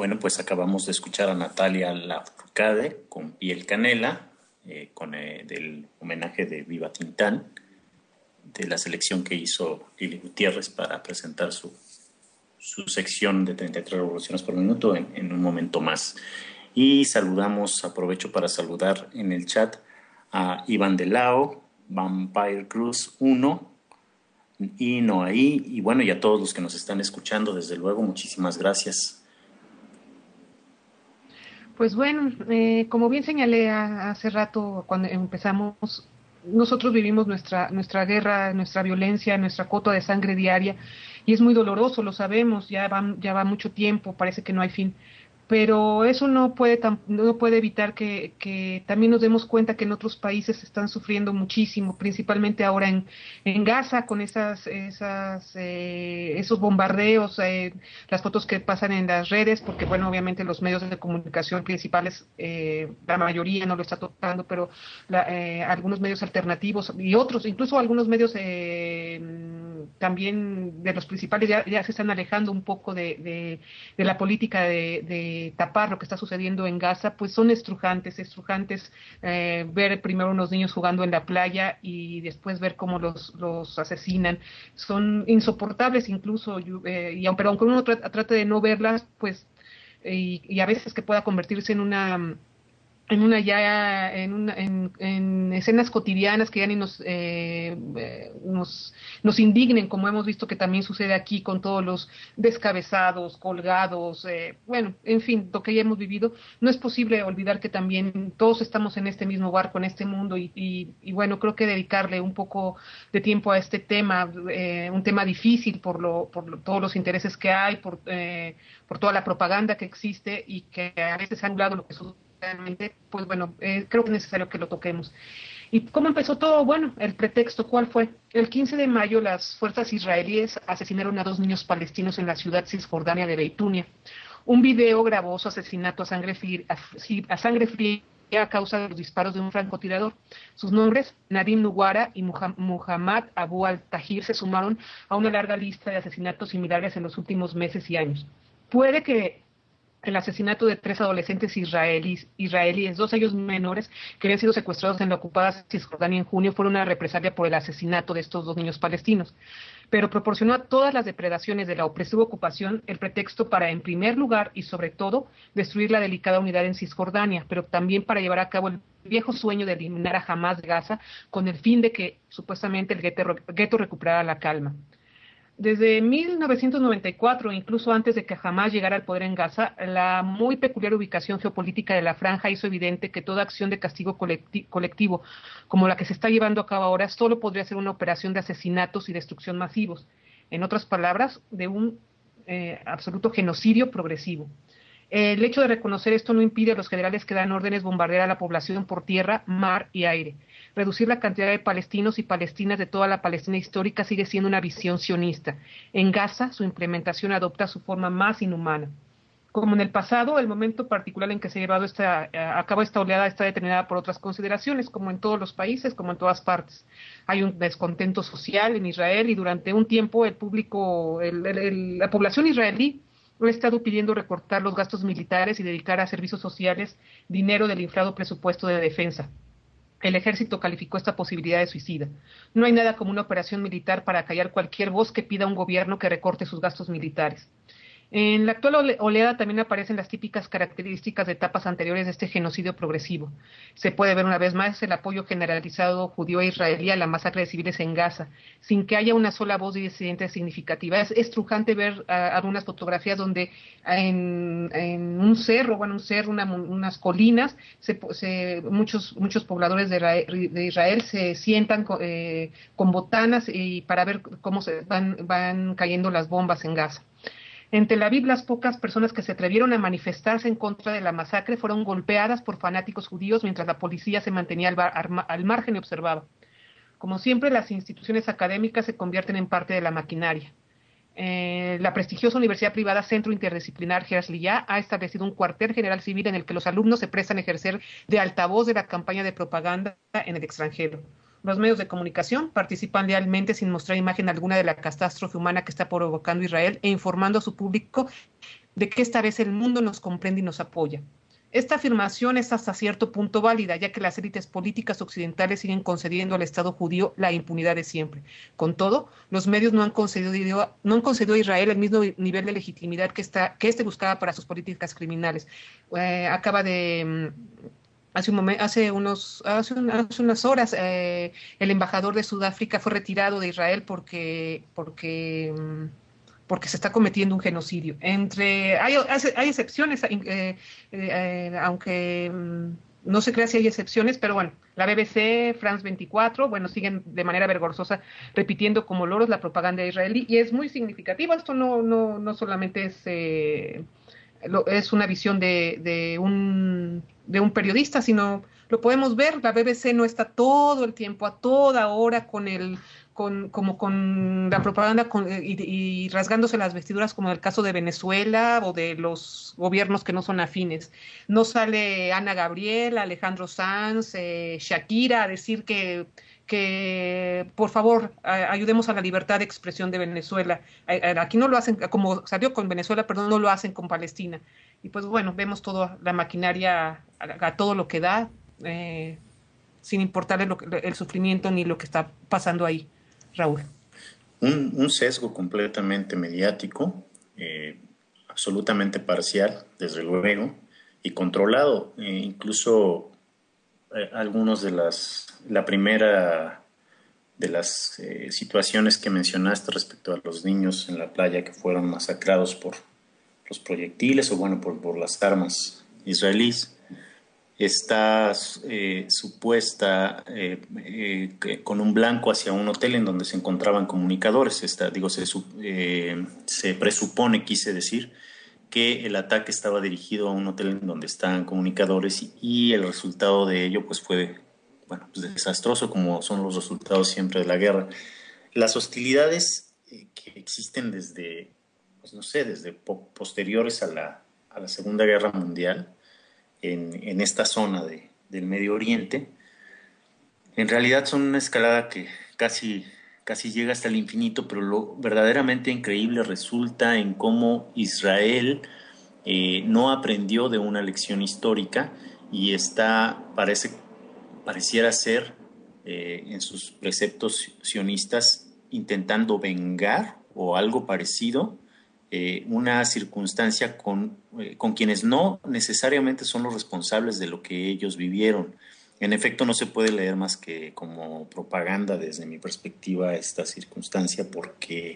Bueno, pues acabamos de escuchar a Natalia Lafourcade con Piel Canela, del homenaje de Viva Tintán, de la selección que hizo Lili Gutiérrez para presentar su sección de 33 revoluciones por minuto en un momento más. Y aprovecho para saludar en el chat a Iván de Lao, Vampire Cruz 1 y Noaí, y bueno, y a todos los que nos están escuchando, desde luego, muchísimas gracias. Pues bueno, como bien señalé hace rato cuando empezamos, nosotros vivimos nuestra guerra, nuestra violencia, nuestra cota de sangre diaria, y es muy doloroso, lo sabemos, ya va mucho tiempo, parece que no hay fin. Pero eso no puede evitar que también nos demos cuenta que en otros países están sufriendo muchísimo, principalmente ahora en Gaza, con esos bombardeos, las fotos que pasan en las redes, porque bueno, obviamente los medios de comunicación principales, la mayoría no lo está tocando, pero algunos medios alternativos y otros, incluso algunos medios también de los principales ya se están alejando un poco de la política de tapar lo que está sucediendo en Gaza, pues son estrujantes, ver primero unos niños jugando en la playa y después ver cómo los asesinan, son insoportables incluso, pero aunque uno trate de no verlas, pues, y a veces que pueda convertirse en escenas cotidianas que ya ni nos indignen, como hemos visto que también sucede aquí con todos los descabezados, colgados, bueno, en fin, lo que ya hemos vivido. No es posible olvidar que también todos estamos en este mismo barco, en este mundo, y bueno, creo que dedicarle un poco de tiempo a este tema, un tema difícil por todos los intereses que hay, por toda la propaganda que existe y que a veces ha anulado lo que sucede. Pues bueno, creo que es necesario que lo toquemos. ¿Y cómo empezó todo? Bueno, el pretexto, ¿cuál fue? El 15 de mayo las fuerzas israelíes asesinaron a 2 niños palestinos en la ciudad cisjordania de Beitunia. Un video grabó su asesinato a sangre fría a causa de los disparos de un francotirador. Sus nombres, Nadim Nuwara y Muhammad Abu al-Tahir, se sumaron a una larga lista de asesinatos similares en los últimos meses y años. Puede que el asesinato de 3 adolescentes israelíes, 2 de ellos menores, que habían sido secuestrados en la ocupada Cisjordania en junio, fueron una represalia por el asesinato de estos 2 niños palestinos, pero proporcionó a todas las depredaciones de la opresiva ocupación el pretexto para, en primer lugar y sobre todo, destruir la delicada unidad en Cisjordania, pero también para llevar a cabo el viejo sueño de eliminar a Hamás de Gaza, con el fin de que, supuestamente, el gueto recuperara la calma. Desde 1994, incluso antes de que Hamás llegara al poder en Gaza, la muy peculiar ubicación geopolítica de la franja hizo evidente que toda acción de castigo colectivo, como la que se está llevando a cabo ahora, solo podría ser una operación de asesinatos y destrucción masivos. En otras palabras, de un absoluto genocidio progresivo. El hecho de reconocer esto no impide a los generales que dan órdenes bombardear a la población por tierra, mar y aire. Reducir la cantidad de palestinos y palestinas de toda la Palestina histórica sigue siendo una visión sionista. En Gaza, su implementación adopta su forma más inhumana. Como en el pasado, el momento particular en que se ha llevado a cabo esta oleada está determinada por otras consideraciones, como en todos los países, como en todas partes. Hay un descontento social en Israel y durante un tiempo la población israelí ha estado pidiendo recortar los gastos militares y dedicar a servicios sociales dinero del inflado presupuesto de defensa. El ejército calificó esta posibilidad de suicida. No hay nada como una operación militar para acallar cualquier voz que pida a un gobierno que recorte sus gastos militares. En la actual oleada también aparecen las típicas características de etapas anteriores de este genocidio progresivo. Se puede ver una vez más el apoyo generalizado judío e israelí a la masacre de civiles en Gaza, sin que haya una sola voz disidente significativa. Es estrujante ver algunas fotografías donde en un cerro, unas colinas, muchos pobladores de Israel se sientan con botanas y para ver cómo se van cayendo las bombas en Gaza. En Tel Aviv, las pocas personas que se atrevieron a manifestarse en contra de la masacre fueron golpeadas por fanáticos judíos mientras la policía se mantenía al margen y observaba. Como siempre, las instituciones académicas se convierten en parte de la maquinaria. La prestigiosa universidad privada Centro Interdisciplinar Herzliya ha establecido un cuartel general civil en el que los alumnos se prestan a ejercer de altavoz de la campaña de propaganda en el extranjero. Los medios de comunicación participan lealmente sin mostrar imagen alguna de la catástrofe humana que está provocando Israel e informando a su público de que esta vez el mundo nos comprende y nos apoya. Esta afirmación es hasta cierto punto válida, ya que las élites políticas occidentales siguen concediendo al Estado judío la impunidad de siempre. Con todo, los medios no han concedido a Israel el mismo nivel de legitimidad que este buscaba para sus políticas criminales. Acaba de hace unas horas, el embajador de Sudáfrica fue retirado de Israel porque se está cometiendo un genocidio. Hay excepciones, aunque no se crea si hay excepciones, pero bueno, la BBC, France 24, bueno, siguen de manera vergonzosa repitiendo como loros la propaganda israelí, y es muy significativo. Esto no solamente es una visión de un periodista, sino lo podemos ver. La BBC no está todo el tiempo, a toda hora, con la propaganda y rasgándose las vestiduras, como en el caso de Venezuela o de los gobiernos que no son afines. No sale Ana Gabriel, Alejandro Sanz, Shakira a decir que por favor ayudemos a la libertad de expresión de Venezuela. Aquí no lo hacen, como salió con Venezuela, perdón, no lo hacen con Palestina. Y pues bueno, vemos toda la maquinaria a todo lo que da, sin importarle el sufrimiento ni lo que está pasando ahí, Raúl. Un sesgo completamente mediático, absolutamente parcial, desde luego, y controlado. Incluso algunos la primera de las situaciones que mencionaste respecto a los niños en la playa que fueron masacrados por los proyectiles o bueno, por las armas israelíes, está supuesta con un blanco hacia un hotel en donde se encontraban comunicadores. Se presupone, quise decir, que el ataque estaba dirigido a un hotel en donde estaban comunicadores y el resultado de ello pues fue bueno, pues desastroso, como son los resultados siempre de la guerra. Las hostilidades que existen desde, pues no sé, desde posteriores a la Segunda Guerra Mundial en esta zona del Medio Oriente, en realidad son una escalada que casi llega hasta el infinito, pero lo verdaderamente increíble resulta en cómo Israel no aprendió de una lección histórica y pareciera ser en sus preceptos sionistas intentando vengar o algo parecido una circunstancia con quienes no necesariamente son los responsables de lo que ellos vivieron. En efecto, no se puede leer más que como propaganda desde mi perspectiva esta circunstancia porque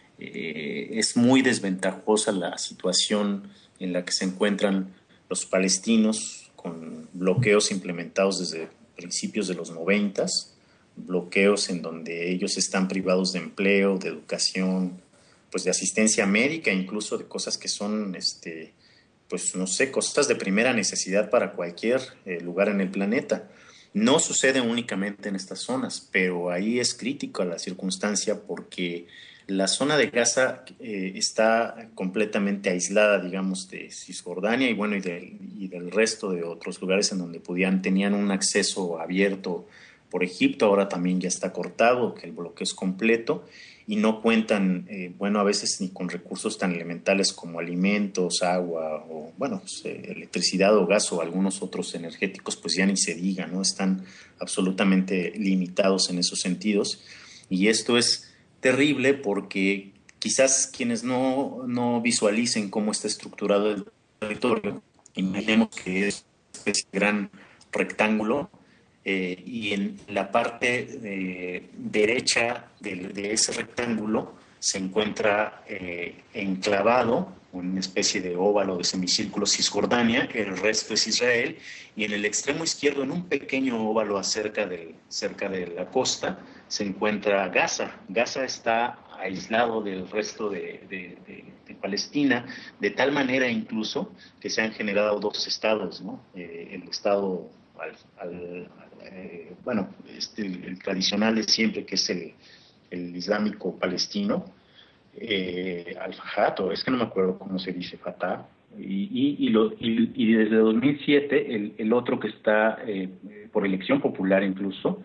es muy desventajosa la situación en la que se encuentran los palestinos con bloqueos implementados desde principios de los 90, bloqueos en donde ellos están privados de empleo, de educación, pues de asistencia médica, incluso de cosas que son, pues no sé, cosas de primera necesidad para cualquier lugar en el planeta. No sucede únicamente en estas zonas, pero ahí es crítica la circunstancia porque la zona de Gaza está completamente aislada, digamos, de Cisjordania y bueno, y del resto de otros lugares en donde tenían un acceso abierto por Egipto. Ahora también ya está cortado, que el bloqueo es completo y no cuentan, bueno, a veces ni con recursos tan elementales como alimentos, agua o, bueno, pues, electricidad o gas o algunos otros energéticos, pues ya ni se diga, ¿no? Están absolutamente limitados en esos sentidos y esto es terrible porque quizás quienes no visualicen cómo está estructurado el territorio, imaginemos que es una especie de gran rectángulo y en la parte derecha de ese rectángulo se encuentra enclavado una especie de óvalo de semicírculo Cisjordania, el resto es Israel, y en el extremo izquierdo, en un pequeño óvalo cerca de la costa, se encuentra Gaza. Gaza está aislado del resto de Palestina, de tal manera incluso que se han generado dos estados, ¿no? El estado bueno, el tradicional de siempre, que es el islámico palestino, Al-Fahad, o es que no me acuerdo cómo se dice, Fatah, y desde 2007 el otro que está por elección popular incluso,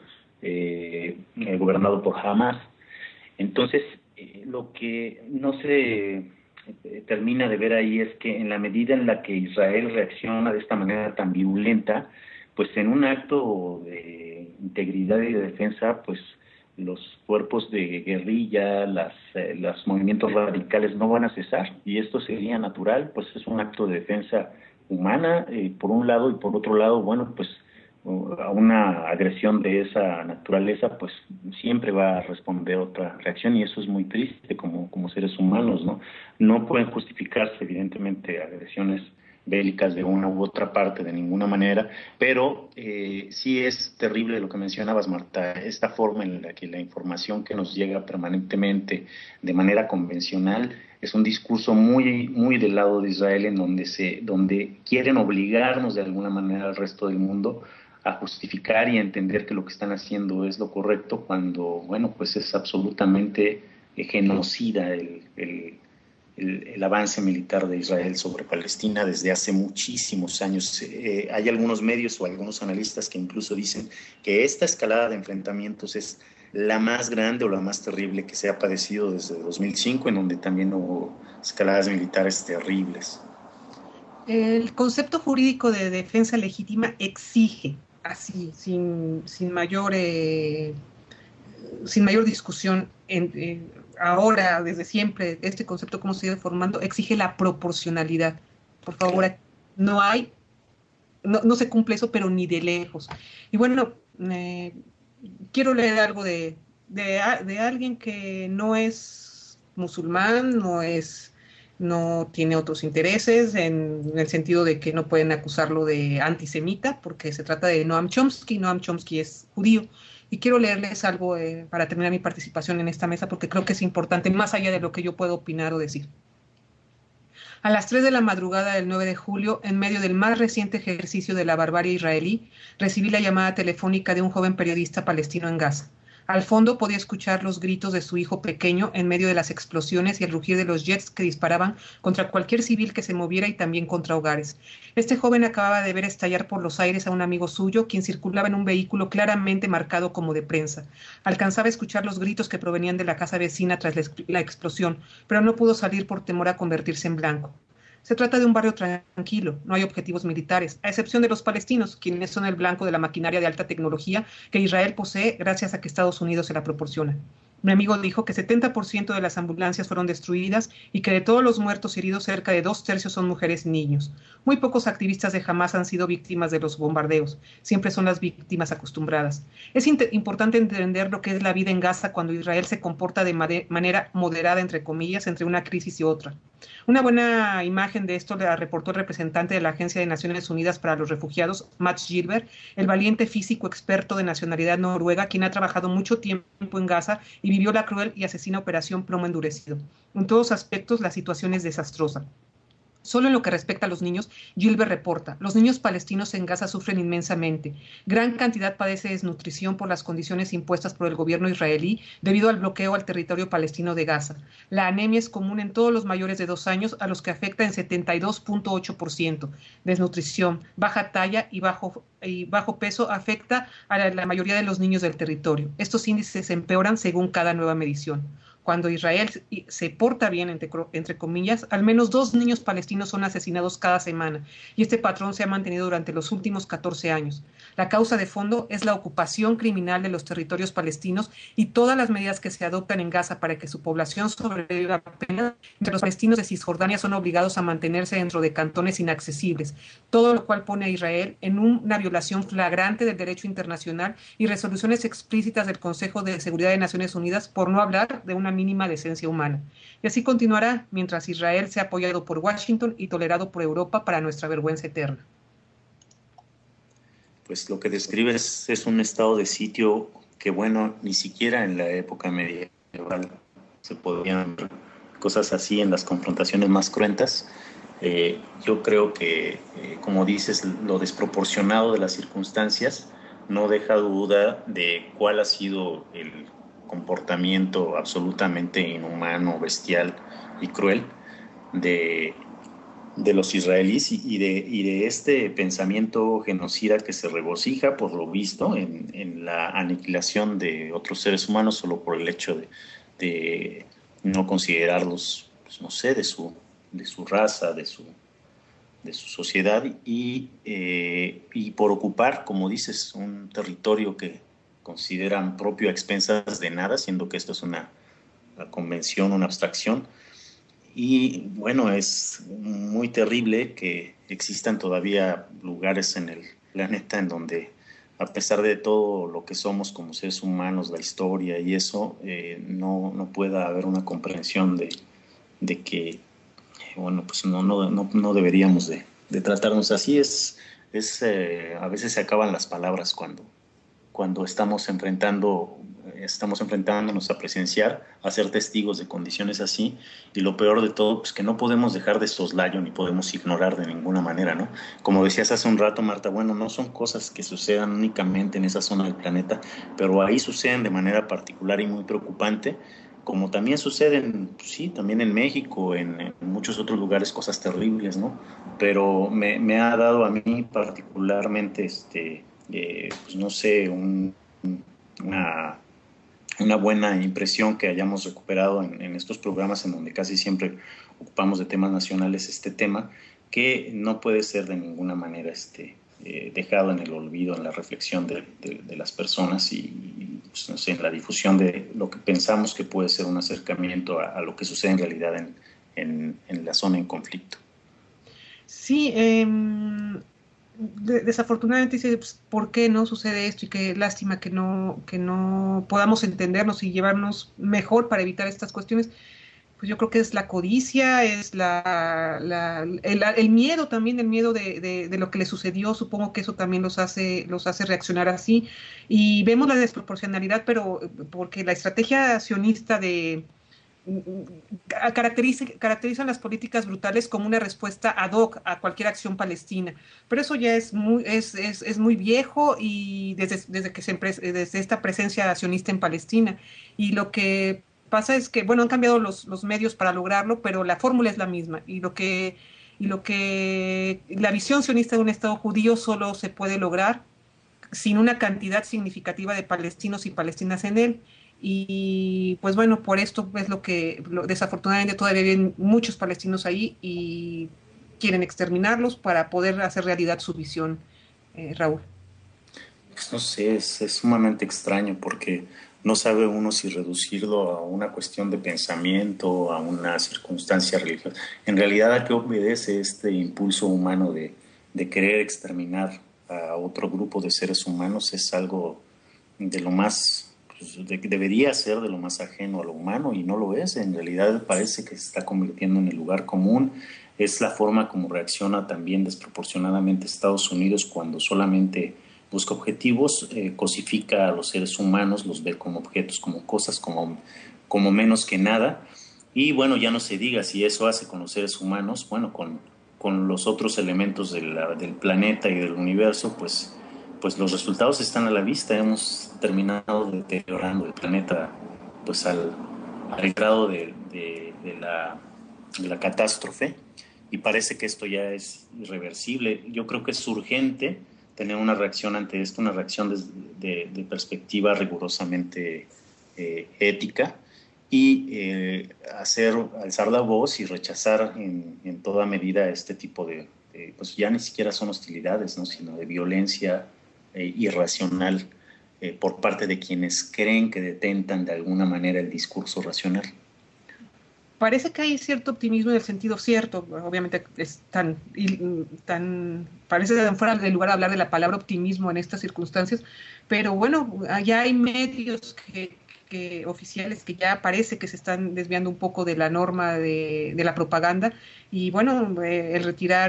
gobernado por Hamas. Entonces, lo que no se termina de ver ahí es que en la medida en la que Israel reacciona de esta manera tan violenta, pues en un acto de integridad y de defensa, pues los cuerpos de guerrilla, los movimientos radicales no van a cesar, y esto sería natural, pues es un acto de defensa humana, por un lado, y por otro lado, bueno, pues a una agresión de esa naturaleza, pues siempre va a responder otra reacción, y eso es muy triste como seres humanos, ¿no? No pueden justificarse, evidentemente, agresiones bélicas de una u otra parte de ninguna manera, pero sí es terrible lo que mencionabas, Marta, esta forma en la que la información que nos llega permanentemente de manera convencional es un discurso muy, muy del lado de Israel, en donde quieren obligarnos de alguna manera al resto del mundo a justificar y a entender que lo que están haciendo es lo correcto, cuando, bueno, pues es absolutamente genocida el avance militar de Israel sobre Palestina desde hace muchísimos años. Hay algunos medios o algunos analistas que incluso dicen que esta escalada de enfrentamientos es la más grande o la más terrible que se ha padecido desde 2005, en donde también hubo escaladas militares terribles. El concepto jurídico de defensa legítima exige, así, sin mayor discusión, ahora, desde siempre, este concepto, cómo se ha ido formando, exige la proporcionalidad. Por favor, Claro. no hay, no se cumple eso, pero ni de lejos. Y bueno, quiero leer algo de alguien que no es musulmán, no tiene otros intereses, en el sentido de que no pueden acusarlo de antisemita, porque se trata de Noam Chomsky. Noam Chomsky es judío. Y quiero leerles algo para terminar mi participación en esta mesa, porque creo que es importante, más allá de lo que yo puedo opinar o decir. A las 3 de la madrugada del 9 de julio, en medio del más reciente ejercicio de la barbarie israelí, recibí la llamada telefónica de un joven periodista palestino en Gaza. Al fondo podía escuchar los gritos de su hijo pequeño en medio de las explosiones y el rugir de los jets que disparaban contra cualquier civil que se moviera y también contra hogares. Este joven acababa de ver estallar por los aires a un amigo suyo, quien circulaba en un vehículo claramente marcado como de prensa. Alcanzaba a escuchar los gritos que provenían de la casa vecina tras la explosión, pero no pudo salir por temor a convertirse en blanco. Se trata de un barrio tranquilo, no hay objetivos militares, a excepción de los palestinos, quienes son el blanco de la maquinaria de alta tecnología que Israel posee gracias a que Estados Unidos se la proporciona. Mi amigo dijo que 70% de las ambulancias fueron destruidas y que de todos los muertos y heridos, cerca de 2/3 son mujeres y niños. Muy pocos activistas de Hamás han sido víctimas de los bombardeos. Siempre son las víctimas acostumbradas. Es importante entender lo que es la vida en Gaza cuando Israel se comporta de manera moderada, entre comillas, entre una crisis y otra. Una buena imagen de esto la reportó el representante de la Agencia de Naciones Unidas para los Refugiados, Mats Gilbert, el valiente físico experto de nacionalidad noruega, quien ha trabajado mucho tiempo en Gaza y vivió la cruel y asesina operación Plomo Endurecido. En todos aspectos, la situación es desastrosa. Solo en lo que respecta a los niños, Gilbert reporta, los niños palestinos en Gaza sufren inmensamente. Gran cantidad padece desnutrición por las condiciones impuestas por el gobierno israelí debido al bloqueo al territorio palestino de Gaza. La anemia es común en todos los mayores de 2 años, a los que afecta en 72.8%. Desnutrición, baja talla y bajo peso afecta a la mayoría de los niños del territorio. Estos índices empeoran según cada nueva medición. Cuando Israel se porta bien, entre comillas, al menos 2 niños palestinos son asesinados cada semana, y este patrón se ha mantenido durante los últimos 14 años. La causa de fondo es la ocupación criminal de los territorios palestinos y todas las medidas que se adoptan en Gaza para que su población sobreviva apenas, mientras los palestinos de Cisjordania son obligados a mantenerse dentro de cantones inaccesibles, todo lo cual pone a Israel en una violación flagrante del derecho internacional y resoluciones explícitas del Consejo de Seguridad de Naciones Unidas, por no hablar de una mínima decencia humana. Y así continuará mientras Israel sea apoyado por Washington y tolerado por Europa para nuestra vergüenza eterna. Pues lo que describes es un estado de sitio que, bueno, ni siquiera en la época medieval se podían ver cosas así en las confrontaciones más cruentas. Yo creo que, como dices, lo desproporcionado de las circunstancias no deja duda de cuál ha sido el comportamiento absolutamente inhumano, bestial y cruel de los israelíes y de este pensamiento genocida que se regocija, por lo visto, en la aniquilación de otros seres humanos solo por el hecho de no considerarlos pues no sé, de su raza, de su sociedad y por ocupar, como dices, un territorio que consideran propio a expensas de nada, siendo que esto es una convención, una abstracción. Y bueno, es muy terrible que existan todavía lugares en el planeta en donde, a pesar de todo lo que somos como seres humanos, la historia y eso, no pueda haber una comprensión de que, bueno, pues no deberíamos de tratarnos así. A veces se acaban las palabras cuando estamos enfrentándonos a presenciar, a ser testigos de condiciones así, y lo peor de todo, pues que no podemos dejar de soslayo ni podemos ignorar de ninguna manera, ¿no? Como decías hace un rato, Marta, bueno, no son cosas que sucedan únicamente en esa zona del planeta, pero ahí suceden de manera particular y muy preocupante, como también suceden, pues sí, también en México, en muchos otros lugares, cosas terribles, ¿no? Pero me ha dado a mí particularmente, pues no sé, una, una buena impresión que hayamos recuperado en estos programas en donde casi siempre ocupamos de temas nacionales este tema, que no puede ser de ninguna manera dejado en el olvido, en la reflexión de las personas y pues, no sé, en la difusión de lo que pensamos que puede ser un acercamiento a lo que sucede en realidad en la zona en conflicto. Sí, desafortunadamente dice, pues, ¿por qué no sucede esto? Y qué lástima que no podamos entendernos y llevarnos mejor para evitar estas cuestiones. Pues yo creo que es la codicia, es el miedo también, el miedo de lo que le sucedió, supongo que eso también los hace reaccionar así. Y vemos la desproporcionalidad, pero porque la estrategia sionista caracterizan las políticas brutales como una respuesta ad hoc a cualquier acción palestina. Pero eso ya es muy viejo y desde esta presencia sionista en Palestina. Y lo que pasa es que, bueno, han cambiado los medios para lograrlo, pero la fórmula es la misma. La visión sionista de un Estado judío solo se puede lograr sin una cantidad significativa de palestinos y palestinas en él. Y pues bueno, por esto es desafortunadamente todavía viven muchos palestinos ahí y quieren exterminarlos para poder hacer realidad su visión, Raúl. Pues no sé, es sumamente extraño porque no sabe uno si reducirlo a una cuestión de pensamiento, a una circunstancia religiosa. En realidad, ¿a qué obedece este impulso humano de querer exterminar a otro grupo de seres humanos? Es algo de lo más, pues, debería ser de lo más ajeno a lo humano y no lo es. En realidad parece que se está convirtiendo en el lugar común. Es la forma como reacciona también desproporcionadamente Estados Unidos cuando solamente busca objetivos, cosifica a los seres humanos, los ve como objetos, como cosas, como menos que nada. Y bueno, ya no se diga si eso hace con los seres humanos, bueno, con los otros elementos del planeta y del universo, pues los resultados están a la vista. Hemos terminado deteriorando el planeta pues al grado de la catástrofe y parece que esto ya es irreversible. Yo creo que es urgente tener una reacción ante esto, una reacción de perspectiva rigurosamente ética y alzar la voz y rechazar en toda medida este tipo pues ya ni siquiera son hostilidades, ¿no? Sino de violencia irracional por parte de quienes creen que detentan de alguna manera el discurso racional. Parece que hay cierto optimismo en el sentido cierto, obviamente es parece fuera de lugar hablar de la palabra optimismo en estas circunstancias, pero bueno, ya hay medios oficiales que ya parece que se están desviando un poco de la norma de la propaganda y bueno, el retirar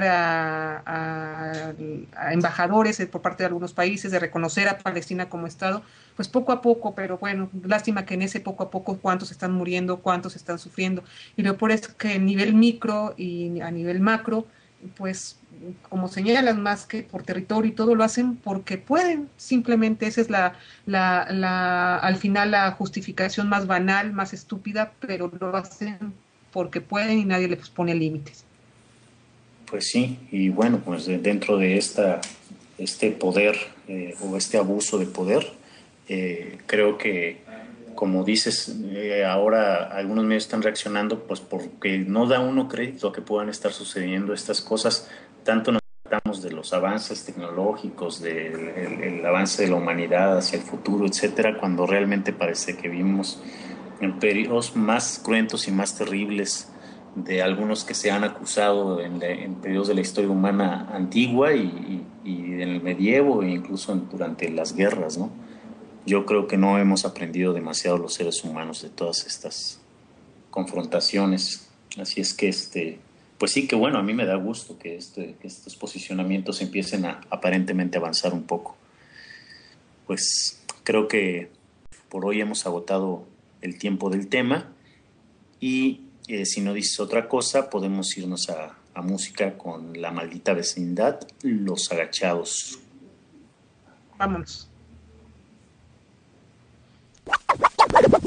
a embajadores por parte de algunos países, de reconocer a Palestina como Estado, pues poco a poco, pero bueno, lástima que en ese poco a poco cuántos están muriendo, cuántos están sufriendo. Y lo peor es que a nivel micro y a nivel macro, pues como señalan, más que por territorio y todo lo hacen porque pueden, simplemente esa es al final la justificación más banal, más estúpida, pero lo hacen porque pueden y nadie les pone límites. Pues sí, y bueno, pues dentro de este poder o este abuso de poder, creo que como dices, ahora algunos medios están reaccionando pues porque no da uno crédito a que puedan estar sucediendo estas cosas. Tanto nos tratamos de los avances tecnológicos, del el avance de la humanidad hacia el futuro, etcétera, cuando realmente parece que vivimos en periodos más cruentos y más terribles de algunos que se han acusado en periodos de la historia humana antigua y en el medievo e incluso durante las guerras, ¿no? Yo creo que no hemos aprendido demasiado los seres humanos de todas estas confrontaciones. Así es que pues sí que bueno, a mí me da gusto que que estos posicionamientos empiecen a aparentemente avanzar un poco. Pues creo que por hoy hemos agotado el tiempo del tema y si no dices otra cosa, podemos irnos a música con La Maldita Vecindad, Los Agachados. Vámonos.